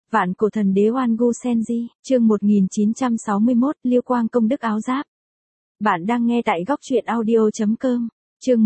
Vạn cổ thần đế Oan Gu Senji, chương 1961, Liêu quang công đức áo giáp. Bạn đang nghe tại góc truyện audio.com. Chương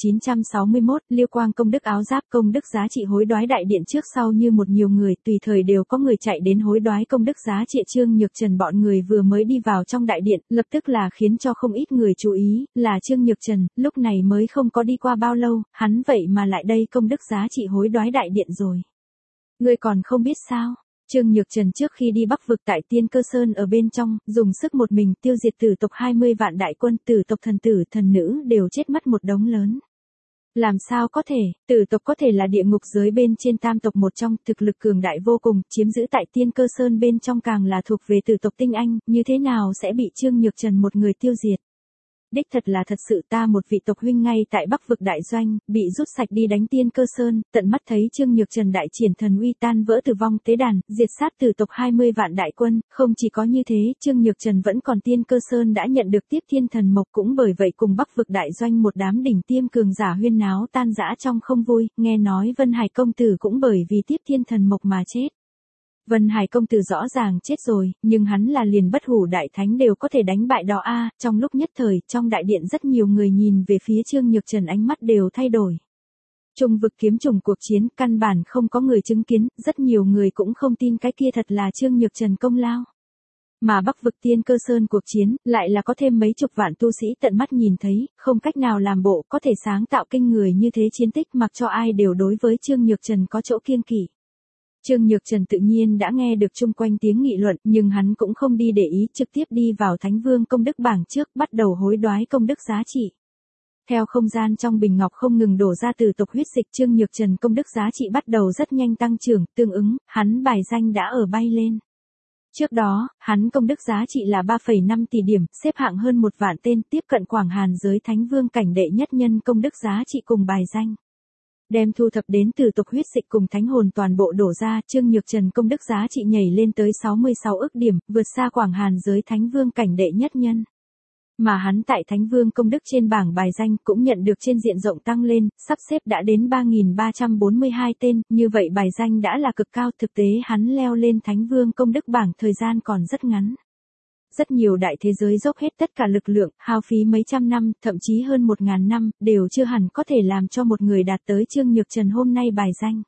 1961, Liêu quang công đức áo giáp. Công đức giá trị hối đoái đại điện trước sau như một nhiều người, tùy thời đều có người chạy đến hối đoái công đức giá trị. Trương Nhược Trần bọn người vừa mới đi vào trong đại điện, lập tức là khiến cho không ít người chú ý, là Trương Nhược Trần, lúc này mới không có đi qua bao lâu, hắn vậy mà lại đây công đức giá trị hối đoái đại điện rồi. Ngươi còn không biết sao? Trương Nhược Trần trước khi đi Bắc vực tại Tiên Cơ Sơn ở bên trong, dùng sức một mình tiêu diệt tử tộc 20 vạn đại quân, tử tộc thần tử, thần nữ đều chết mất một đống lớn. Làm sao có thể, tử tộc có thể là địa ngục giới bên trên tam tộc một trong, thực lực cường đại vô cùng, chiếm giữ tại Tiên Cơ Sơn bên trong càng là thuộc về tử tộc tinh anh, như thế nào sẽ bị Trương Nhược Trần một người tiêu diệt? Đích thật là thật sự, ta một vị tộc huynh ngay tại Bắc vực đại doanh, bị rút sạch đi đánh Tiên Cơ Sơn, tận mắt thấy Trương Nhược Trần đại triển thần uy, tan vỡ tử vong tế đàn, diệt sát tử tộc 20 vạn đại quân. Không chỉ có như thế, Trương Nhược Trần vẫn còn Tiên Cơ Sơn đã nhận được tiếp thiên thần mộc, cũng bởi vậy cùng Bắc vực đại doanh một đám đỉnh tiêm cường giả huyên náo tan rã trong không vui. Nghe nói Vân Hải công tử cũng bởi vì tiếp thiên thần mộc mà chết. Vân Hải công tử rõ ràng chết rồi, nhưng hắn là liền bất hủ đại thánh đều có thể đánh bại đó a. Trong lúc nhất thời, trong đại điện rất nhiều người nhìn về phía Trương Nhược Trần, ánh mắt đều thay đổi. Trung vực kiếm trùng cuộc chiến, căn bản không có người chứng kiến, rất nhiều người cũng không tin cái kia thật là Trương Nhược Trần công lao. Mà Bắc vực Tiên Cơ Sơn cuộc chiến, lại là có thêm mấy chục vạn tu sĩ tận mắt nhìn thấy, không cách nào làm bộ, có thể sáng tạo kinh người như thế chiến tích, mặc cho ai đều đối với Trương Nhược Trần có chỗ kiêng kỵ. Trương Nhược Trần tự nhiên đã nghe được chung quanh tiếng nghị luận, nhưng hắn cũng không đi để ý, trực tiếp đi vào Thánh Vương công đức bảng trước, bắt đầu hối đoái công đức giá trị. Theo không gian trong bình ngọc không ngừng đổ ra từ tộc huyết dịch, Trương Nhược Trần công đức giá trị bắt đầu rất nhanh tăng trưởng, tương ứng, hắn bài danh đã ở bay lên. Trước đó, hắn công đức giá trị là 3,5 tỷ điểm, xếp hạng hơn 1 vạn tên, tiếp cận Quảng Hàn giới Thánh Vương cảnh đệ nhất nhân công đức giá trị cùng bài danh. Đem thu thập đến từ tộc huyết dịch cùng thánh hồn toàn bộ đổ ra, Trương Nhược Trần công đức giá trị nhảy lên tới 66 ức điểm, vượt xa Quảng Hàn giới Thánh Vương cảnh đệ nhất nhân. Mà hắn tại Thánh Vương công đức trên bảng bài danh cũng nhận được trên diện rộng tăng lên, sắp xếp đã đến 3.342 tên, như vậy bài danh đã là cực cao, thực tế hắn leo lên Thánh Vương công đức bảng thời gian còn rất ngắn. Rất nhiều đại thế giới dốc hết tất cả lực lượng, hao phí mấy trăm năm, thậm chí hơn 1.000 năm, đều chưa hẳn có thể làm cho một người đạt tới Trương Nhược Trần hôm nay bài danh.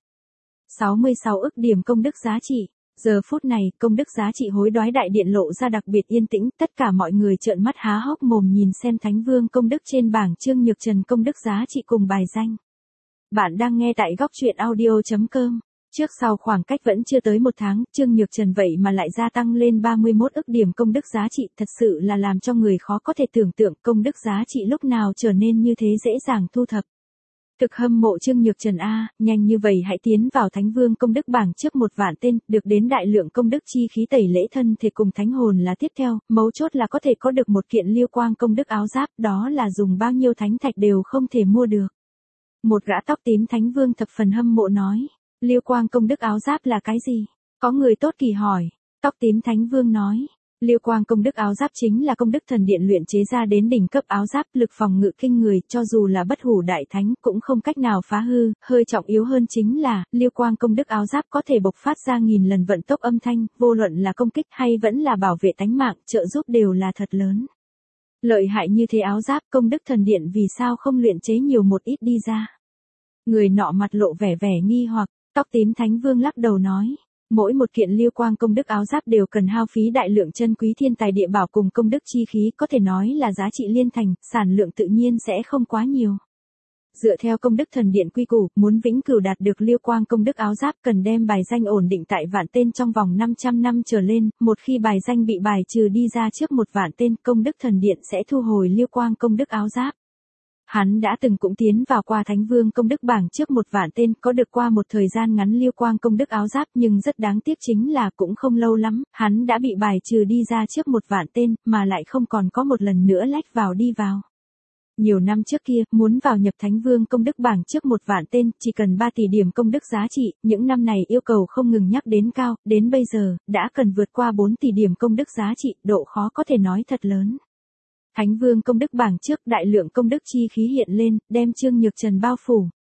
66 ức điểm công đức giá trị. Giờ phút này, công đức giá trị hối đoái đại điện lộ ra đặc biệt yên tĩnh, tất cả mọi người trợn mắt há hốc mồm nhìn xem Thánh Vương công đức trên bảng Trương Nhược Trần công đức giá trị cùng bài danh. Bạn đang nghe tại góc truyện audio.com. Trước sau khoảng cách vẫn chưa tới 1 tháng, Trương Nhược Trần vậy mà lại gia tăng lên 31 ức điểm công đức giá trị, thật sự là làm cho người khó có thể tưởng tượng công đức giá trị lúc nào trở nên như thế dễ dàng thu thập. Thực hâm mộ Trương Nhược Trần a, nhanh như vậy hãy tiến vào Thánh Vương công đức bảng trước 1 vạn tên, được đến đại lượng công đức chi khí tẩy lễ thân thể cùng thánh hồn là tiếp theo, mấu chốt là có thể có được một kiện Liêu quang công đức áo giáp, đó là dùng bao nhiêu thánh thạch đều không thể mua được. Một gã tóc tím Thánh Vương thập phần hâm mộ nói. Liêu quang công đức áo giáp là cái gì? Có người tốt kỳ hỏi. Tóc tím Thánh Vương nói. Liêu quang công đức áo giáp chính là công đức thần điện luyện chế ra đến đỉnh cấp áo giáp, lực phòng ngự kinh người, cho dù là bất hủ đại thánh cũng không cách nào phá hư, hơi trọng yếu hơn chính là, liêu quang công đức áo giáp có thể bộc phát ra 1000 lần vận tốc âm thanh, vô luận là công kích hay vẫn là bảo vệ tánh mạng, trợ giúp đều là thật lớn. Lợi hại như thế áo giáp, công đức thần điện vì sao không luyện chế nhiều một ít đi ra? Người nọ mặt lộ vẻ nghi hoặc, tóc tím Thánh Vương lắc đầu nói. Mỗi một kiện Liêu quang công đức áo giáp đều cần hao phí đại lượng chân quý thiên tài địa bảo cùng công đức chi khí, có thể nói là giá trị liên thành, sản lượng tự nhiên sẽ không quá nhiều. Dựa theo công đức thần điện quy củ, muốn vĩnh cửu đạt được Liêu quang công đức áo giáp cần đem bài danh ổn định tại vạn tên trong vòng 500 năm trở lên, một khi bài danh bị bài trừ đi ra trước 1 vạn tên, công đức thần điện sẽ thu hồi Liêu quang công đức áo giáp. Hắn đã từng cũng tiến vào qua Thánh Vương công đức bảng trước 1 vạn tên, có được qua một thời gian ngắn Liêu quang công đức áo giáp, nhưng rất đáng tiếc chính là cũng không lâu lắm, hắn đã bị bài trừ đi ra trước 1 vạn tên, mà lại không còn có một lần nữa lách vào đi vào. Nhiều năm trước kia, muốn vào nhập Thánh Vương công đức bảng trước 1 vạn tên, chỉ cần 3 tỷ điểm công đức giá trị, những năm này yêu cầu không ngừng nhắc đến cao, đến bây giờ, đã cần vượt qua 4 tỷ điểm công đức giá trị, độ khó có thể nói thật lớn. Thánh Vương công đức bảng trước, đại lượng công đức chi khí hiện lên, đem Trương Nhược Trần bao phủ.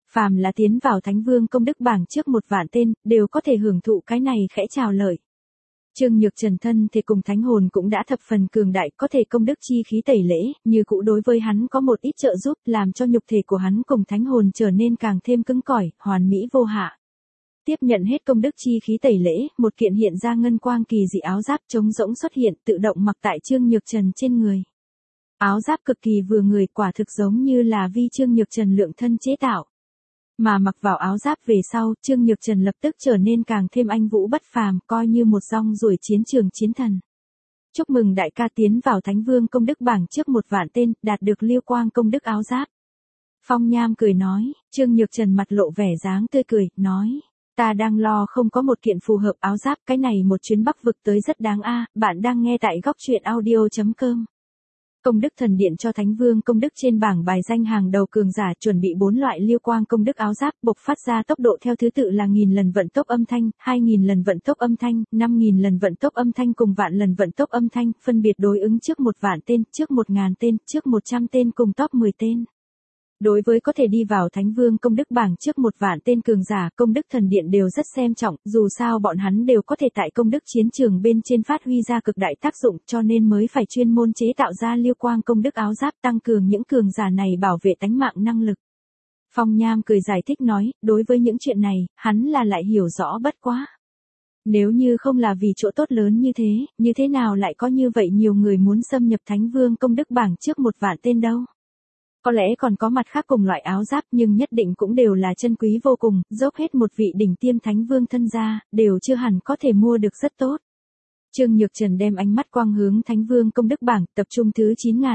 Phàm là tiến vào Thánh Vương công đức bảng trước 1.000 tên, đều có thể hưởng thụ cái này khẽ chào lợi. Trương Nhược Trần thân thể cùng thánh hồn cũng đã thập phần cường đại, có thể công đức chi khí tẩy lễ, như cũ đối với hắn có một ít trợ giúp, làm cho nhục thể của hắn cùng thánh hồn trở nên càng thêm cứng cỏi, hoàn mỹ vô hạ. Tiếp nhận hết công đức chi khí tẩy lễ, một kiện hiện ra ngân quang kỳ dị áo giáp trống rỗng xuất hiện, tự động mặc tại Trương Nhược Trần trên người. Áo giáp cực kỳ vừa người, quả thực giống như là vi Trương Nhược Trần lượng thân chế tạo. Mà mặc vào áo giáp về sau, Trương Nhược Trần lập tức trở nên càng thêm anh vũ bất phàm, coi như một rong ruổi chiến trường chiến thần. Chúc mừng đại ca tiến vào Thánh Vương công đức bảng trước 1.000 tên, đạt được Liêu Quang công đức áo giáp. Phong Nham cười nói, Trương Nhược Trần mặt lộ vẻ dáng tươi cười, nói, ta đang lo không có một kiện phù hợp áo giáp, cái này một chuyến Bắc vực tới rất đáng a. Bạn đang nghe tại góc truyện audio.com. Công đức thần điện cho Thánh Vương công đức trên bảng bài danh hàng đầu cường giả, chuẩn bị 4 loại Liêu Quang công đức áo giáp, bộc phát ra tốc độ theo thứ tự là 1000 lần vận tốc âm thanh, 2000 lần vận tốc âm thanh, 5000 lần vận tốc âm thanh cùng vạn lần vận tốc âm thanh, phân biệt đối ứng trước 1.000 tên, trước 1000 tên, trước 100 tên cùng top 10 tên. Đối với có thể đi vào Thánh Vương công đức bảng trước 1.000 tên cường giả, công đức thần điện đều rất xem trọng, dù sao bọn hắn đều có thể tại công đức chiến trường bên trên phát huy ra cực đại tác dụng, cho nên mới phải chuyên môn chế tạo ra Liêu Quang công đức áo giáp, tăng cường những cường giả này bảo vệ tánh mạng năng lực. Phong Nham cười giải thích nói, đối với những chuyện này, hắn là lại hiểu rõ bất quá. Nếu như không là vì chỗ tốt lớn như thế nào lại có như vậy nhiều người muốn xâm nhập Thánh Vương công đức bảng trước 1.000 tên đâu. Có lẽ còn có mặt khác cùng loại áo giáp, nhưng nhất định cũng đều là chân quý vô cùng, dốc hết một vị đỉnh tiêm Thánh Vương thân gia, đều chưa hẳn có thể mua được rất tốt. Trương Nhược Trần đem ánh mắt quang hướng Thánh Vương công đức bảng, tập trung thứ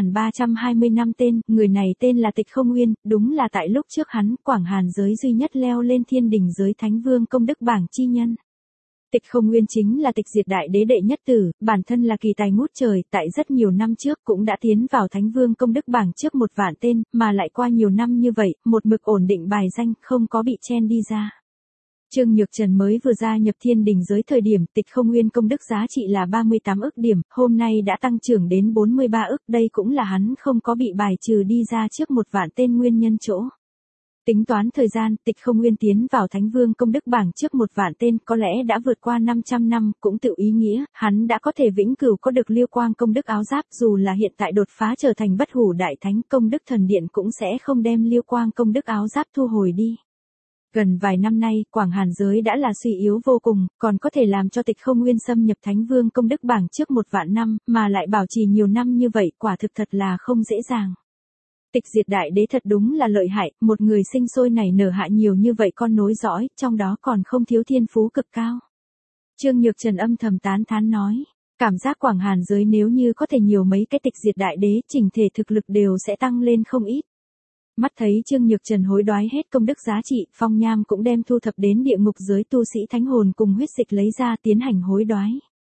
9325 tên, người này tên là Tịch Không Nguyên, đúng là tại lúc trước hắn, Quảng Hàn giới duy nhất leo lên thiên đỉnh giới Thánh Vương công đức bảng chi nhân. Tịch Không Nguyên chính là Tịch Diệt Đại Đế đệ nhất tử, bản thân là kỳ tài ngút trời, tại rất nhiều năm trước cũng đã tiến vào Thánh Vương công đức bảng trước 1.000 tên, mà lại qua nhiều năm như vậy, một mực ổn định bài danh, không có bị chen đi ra. Trương Nhược Trần mới vừa gia nhập thiên đình giới thời điểm, Tịch Không Nguyên công đức giá trị là 38 ức điểm, hôm nay đã tăng trưởng đến 43 ức, đây cũng là hắn không có bị bài trừ đi ra trước 1.000 tên nguyên nhân chỗ. Tính toán thời gian, Tịch Không Nguyên tiến vào Thánh Vương công đức bảng trước 1.000 tên, có lẽ đã vượt qua 500 năm, cũng tự ý nghĩa, hắn đã có thể vĩnh cửu có được Liêu Quang công đức áo giáp, dù là hiện tại đột phá trở thành bất hủ đại thánh, công đức thần điện cũng sẽ không đem Liêu Quang công đức áo giáp thu hồi đi. Gần vài năm nay, Quảng Hàn giới đã là suy yếu vô cùng, còn có thể làm cho Tịch Không Nguyên xâm nhập Thánh Vương công đức bảng trước 1.000 năm, mà lại bảo trì nhiều năm như vậy, quả thực thật là không dễ dàng. Tịch Diệt Đại Đế thật đúng là lợi hại, một người sinh sôi nảy nở hạ nhiều như vậy con nối dõi, trong đó còn không thiếu thiên phú cực cao. Trương Nhược Trần âm thầm tán thán nói, cảm giác Quảng Hàn giới nếu như có thể nhiều mấy cái Tịch Diệt Đại Đế, chỉnh thể thực lực đều sẽ tăng lên không ít. Mắt thấy Trương Nhược Trần hối đoái hết công đức giá trị, Phong Nham cũng đem thu thập đến địa ngục giới tu sĩ thánh hồn cùng huyết dịch lấy ra tiến hành hối đoái.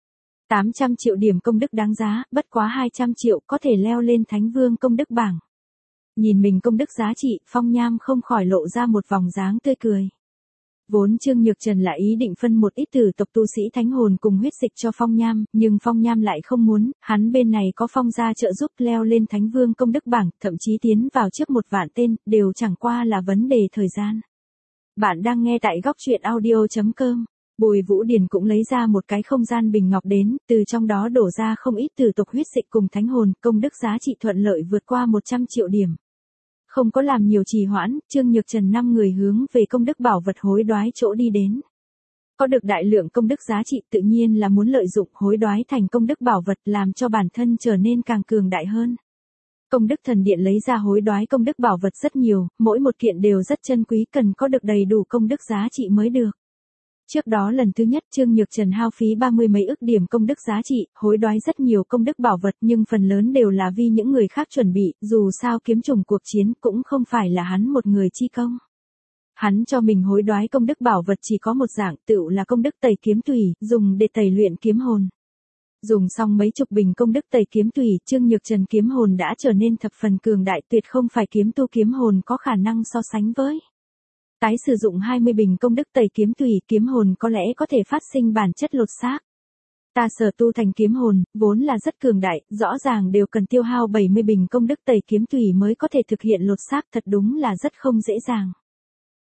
800 triệu điểm công đức đáng giá, bất quá 200 triệu có thể leo lên Thánh Vương công đức bảng. Nhìn mình công đức giá trị, Phong Nham không khỏi lộ ra một vòng dáng tươi cười. Vốn Trương Nhược Trần là ý định phân một ít tử tộc tu sĩ thánh hồn cùng huyết dịch cho Phong Nham, nhưng Phong Nham lại không muốn, hắn bên này có Phong gia trợ giúp leo lên Thánh Vương công đức bảng, thậm chí tiến vào trước 1.000 tên, đều chẳng qua là vấn đề thời gian. Bạn đang nghe tại góc truyện audio.com. Bùi Vũ Điền cũng lấy ra một cái không gian bình ngọc đến, từ trong đó đổ ra không ít tử tộc huyết dịch cùng thánh hồn, công đức giá trị thuận lợi vượt qua 100 triệu điểm. Không có làm nhiều trì hoãn, Trương Nhược Trần 5 người hướng về công đức bảo vật hối đoái chỗ đi đến. Có được đại lượng công đức giá trị tự nhiên là muốn lợi dụng hối đoái thành công đức bảo vật làm cho bản thân trở nên càng cường đại hơn. Công đức thần điện lấy ra hối đoái công đức bảo vật rất nhiều, mỗi một kiện đều rất chân quý, cần có được đầy đủ công đức giá trị mới được. Trước đó lần thứ nhất Trương Nhược Trần hao phí 30 mấy ức điểm công đức giá trị, hối đoái rất nhiều công đức bảo vật nhưng phần lớn đều là vì những người khác chuẩn bị, dù sao kiếm trùng cuộc chiến cũng không phải là hắn một người chi công. Hắn cho mình hối đoái công đức bảo vật chỉ có một dạng, tựu là công đức tẩy kiếm tùy, dùng để tẩy luyện kiếm hồn. Dùng xong mấy chục bình công đức tẩy kiếm tùy, Trương Nhược Trần kiếm hồn đã trở nên thập phần cường đại, tuyệt không phải kiếm tu kiếm hồn có khả năng so sánh với. Tái sử dụng 20 bình công đức tẩy kiếm tùy, kiếm hồn có lẽ có thể phát sinh bản chất lột xác. Ta sở tu thành kiếm hồn, vốn là rất cường đại, rõ ràng đều cần tiêu hao 70 bình công đức tẩy kiếm tùy mới có thể thực hiện lột xác, thật đúng là rất không dễ dàng.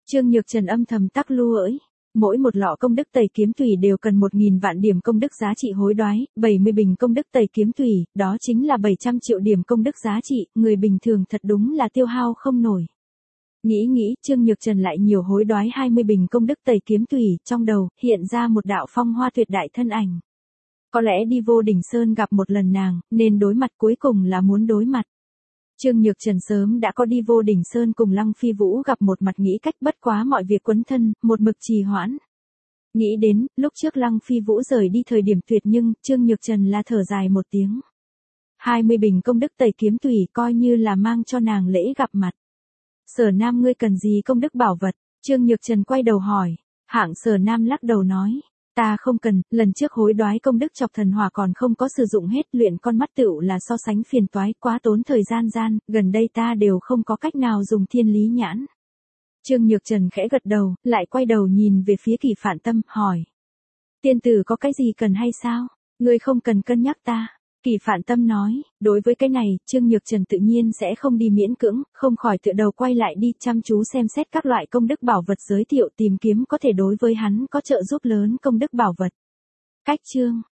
Trương Nhược Trần âm thầm tắc lưu ỡi. Mỗi một lọ công đức tẩy kiếm thủy đều cần 1.000 vạn điểm công đức giá trị hối đoái, 70 bình công đức tẩy kiếm thủy, đó chính là 700 triệu điểm công đức giá trị, người bình thường thật đúng là tiêu hao không nổi. Nghĩ, Trương Nhược Trần lại nhiều hối đoái 20 bình công đức tẩy kiếm thủy, trong đầu, hiện ra một đạo phong hoa tuyệt đại thân ảnh. Có lẽ đi vô đỉnh sơn gặp một lần nàng, nên đối mặt cuối cùng là muốn đối mặt. Trương Nhược Trần sớm đã có đi vô đỉnh sơn cùng Lăng Phi Vũ gặp một mặt nghĩ cách bất quá mọi việc quấn thân, một mực trì hoãn. Nghĩ đến, lúc trước Lăng Phi Vũ rời đi thời điểm tuyệt nhưng, Trương Nhược Trần là thở dài một tiếng. 20 bình công đức tẩy kiếm thủy coi như là mang cho nàng lễ gặp mặt. Sở Nam ngươi cần gì công đức bảo vật? Trương Nhược Trần quay đầu hỏi. Hạng Sở Nam lắc đầu nói. Ta không cần, lần trước hối đoái công đức chọc thần hỏa còn không có sử dụng hết, luyện con mắt tựu là so sánh phiền toái, quá tốn thời gian, gần đây ta đều không có cách nào dùng thiên lý nhãn. Trương Nhược Trần khẽ gật đầu, lại quay đầu nhìn về phía Kỳ Phạn Tâm, hỏi. Tiên tử có cái gì cần hay sao? Ngươi không cần cân nhắc ta. Kỳ Phạn Tâm nói, đối với cái này, Trương Nhược Trần tự nhiên sẽ không đi miễn cưỡng, không khỏi tựa đầu quay lại đi chăm chú xem xét các loại công đức bảo vật giới thiệu tìm kiếm có thể đối với hắn có trợ giúp lớn công đức bảo vật. Cách chương